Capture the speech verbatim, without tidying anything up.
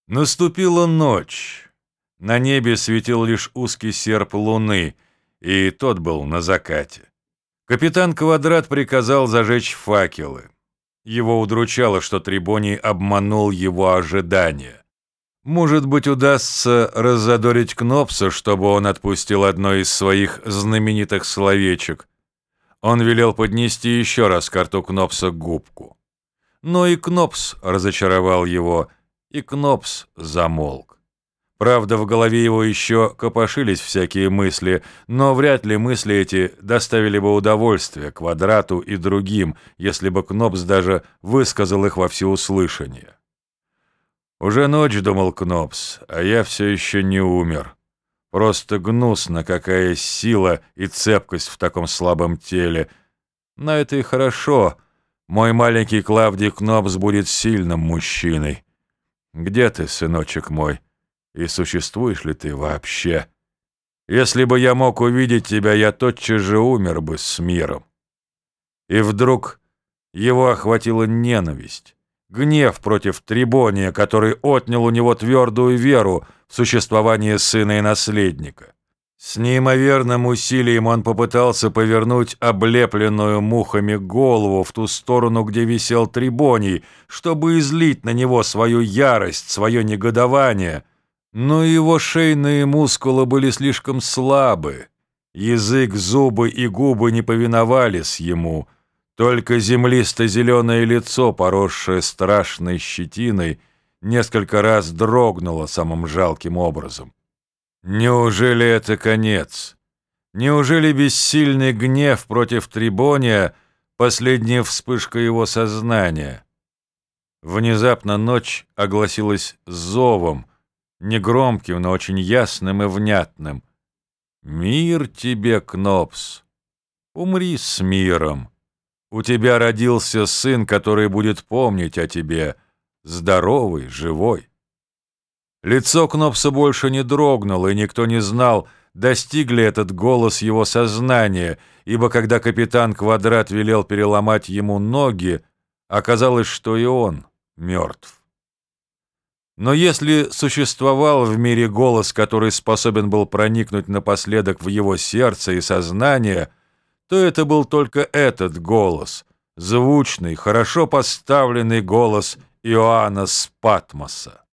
Наступила ночь. На небе светил лишь узкий серп луны, и тот был на закате. Капитан Квадрат приказал зажечь факелы. Его удручало, что Трибоний обманул его ожидания. Может быть, удастся раззадорить Кнопса, чтобы он отпустил одно из своих знаменитых словечек. Он велел поднести еще раз к рту Кнопса губку. Но и Кнопс разочаровал его, и Кнопс замолк. Правда, в голове его еще копошились всякие мысли, но вряд ли мысли эти доставили бы удовольствие Квадрату и другим, если бы Кнопс даже высказал их во всеуслышание. «Уже ночь», — думал Кнопс, — «а я все еще не умер. Просто гнусно, какая сила и цепкость в таком слабом теле. Но это и хорошо. Мой маленький Клавдий Кнопс будет сильным мужчиной. Где ты, сыночек мой? И существуешь ли ты вообще? Если бы я мог увидеть тебя, я тотчас же умер бы с миром». И вдруг его охватила ненависть, гнев против Трибония, который отнял у него твердую веру в существование сына и наследника. С неимоверным усилием он попытался повернуть облепленную мухами голову в ту сторону, где висел Трибоний, чтобы излить на него свою ярость, свое негодование. Но его шейные мускулы были слишком слабы. Язык, зубы и губы не повиновались ему. Только землисто-зеленое лицо, поросшее страшной щетиной, несколько раз дрогнуло самым жалким образом. Неужели это конец? Неужели бессильный гнев против Трибония — последняя вспышка его сознания? Внезапно ночь огласилась зовом, негромким, но очень ясным и внятным. «Мир тебе, Кнопс! Умри с миром! У тебя родился сын, который будет помнить о тебе, здоровый, живой». Лицо Кнопса больше не дрогнуло, и никто не знал, достиг ли этот голос его сознания, ибо когда капитан Квадрат велел переломать ему ноги, оказалось, что и он мертв. Но если существовал в мире голос, который способен был проникнуть напоследок в его сердце и сознание, то это был только этот голос, звучный, хорошо поставленный голос Иоанна с Патмоса.